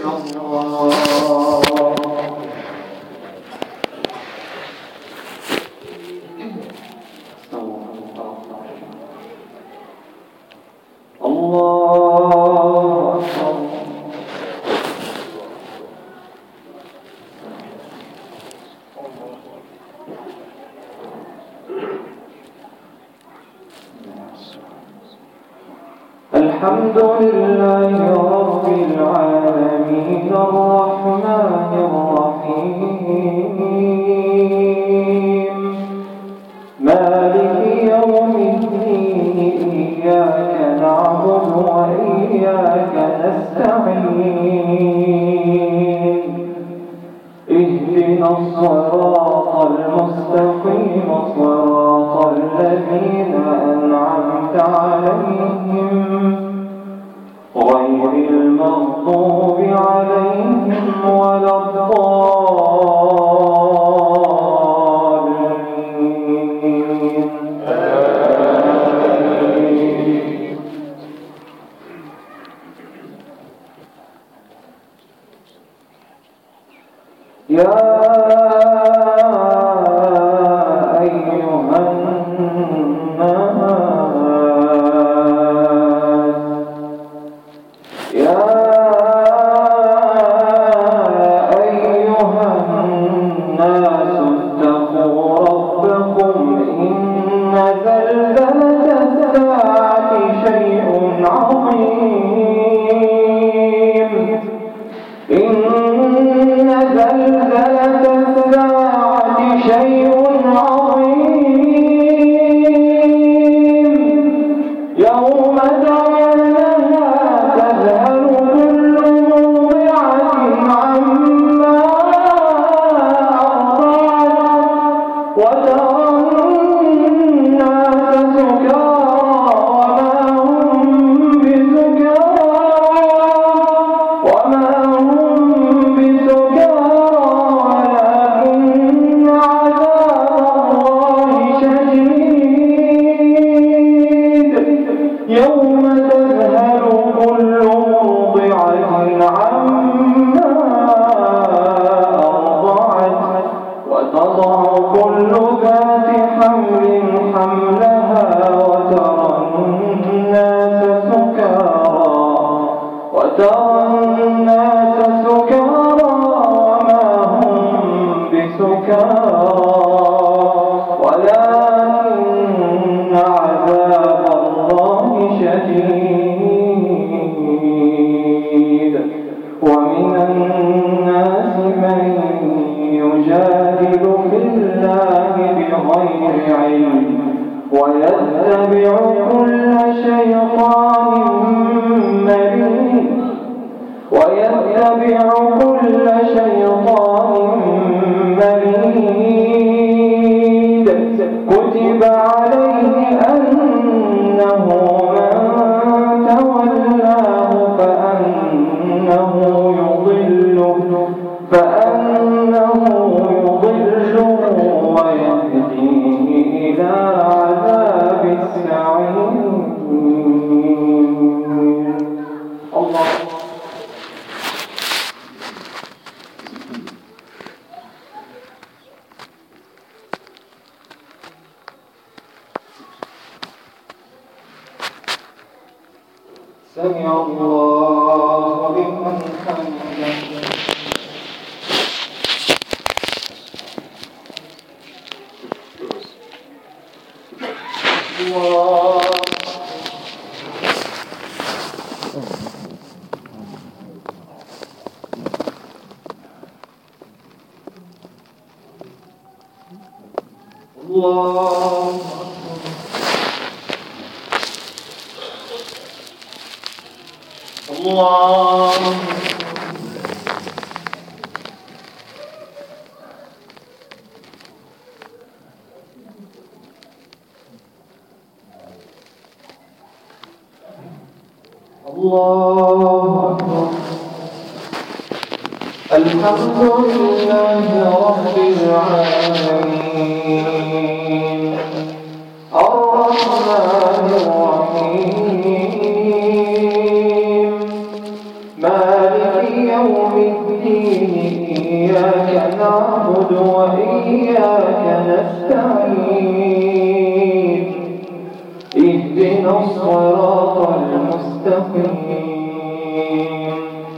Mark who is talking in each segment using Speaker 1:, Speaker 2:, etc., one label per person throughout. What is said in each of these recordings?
Speaker 1: الحمد لله رب العالمين الرحمن الرحيم مالك يوم الدين إياك نعبد وإياك نستعين اهدنا الصراط المستقيم صراط الذين أنعمت عليهم غير المغضوب عليهم ولا الضالين يا سمع الله لمن حمده الحمد لله رب العالمين الرحمن الرحيم مالك يوم الدين إياك نعبد وإياك نستعين اهدنا الصراط المستقيم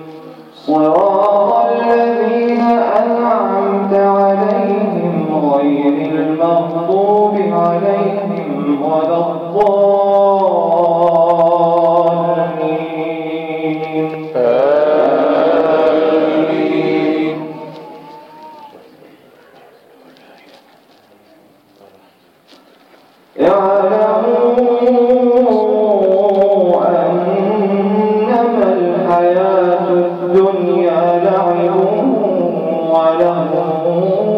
Speaker 1: صراط الذين أنعمت عليهم غير المغضوب عليهم ولا الضالين آمين. اعلموا أنما الحياة الدنيا لعب ولهو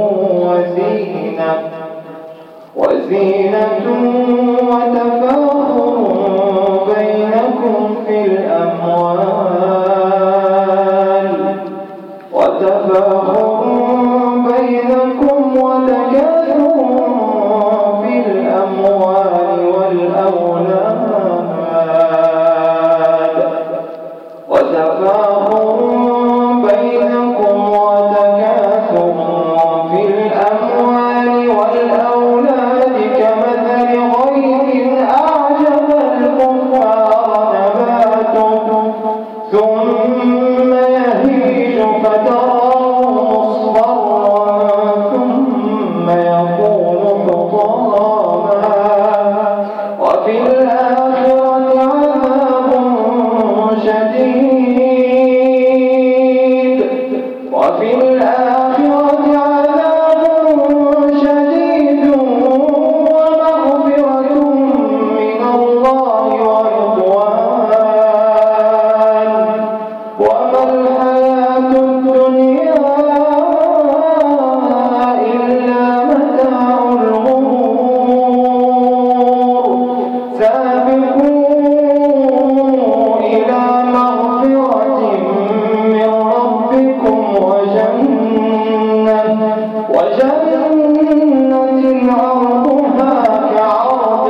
Speaker 1: وزينة وتفاخر بينكم في الأموال وتكاثر في الأموال والأولاد كمثل غيث أعجب الكفار نباته ثم يهيج فتراه مصفرا ثم يكون حطاما وفي الآخرة عذاب شديد ومغفرة من الله ورضوان وما الحياة الدنيا إلا متاع الغرور سابقوا إلى مغفرة من ربكم وجنة عرضها كعرض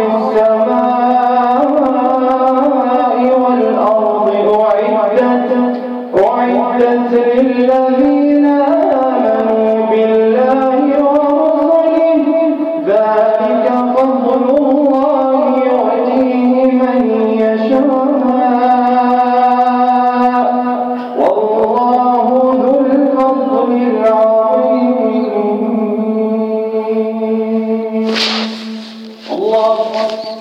Speaker 1: السماء والأرض أعدت للذين آمنوا بالله ورسله ذلك فضل الله يؤتيه من يشاء والله ذو الفضل العظيم. الله أكبر.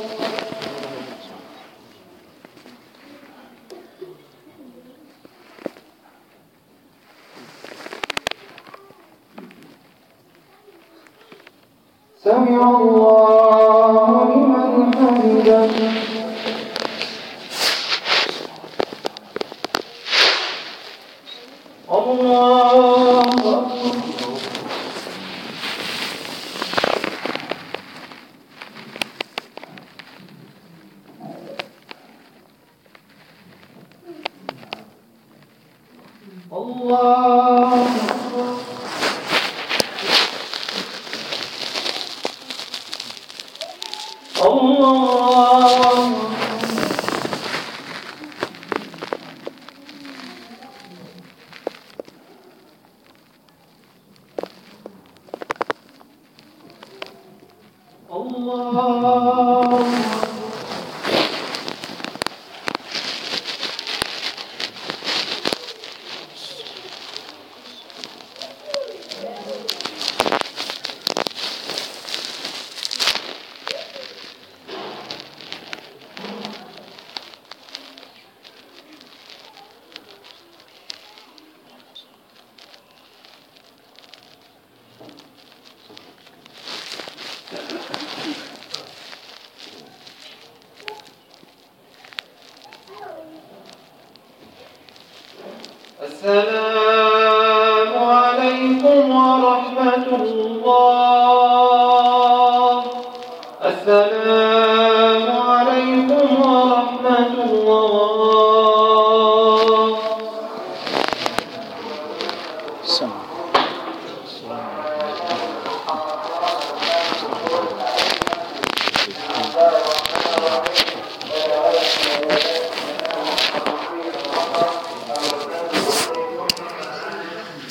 Speaker 1: سمع الله لمن حمده. الله أكبر. الله أكبر. السلام عليكم ورحمة الله. السلام عليكم ورحمة الله.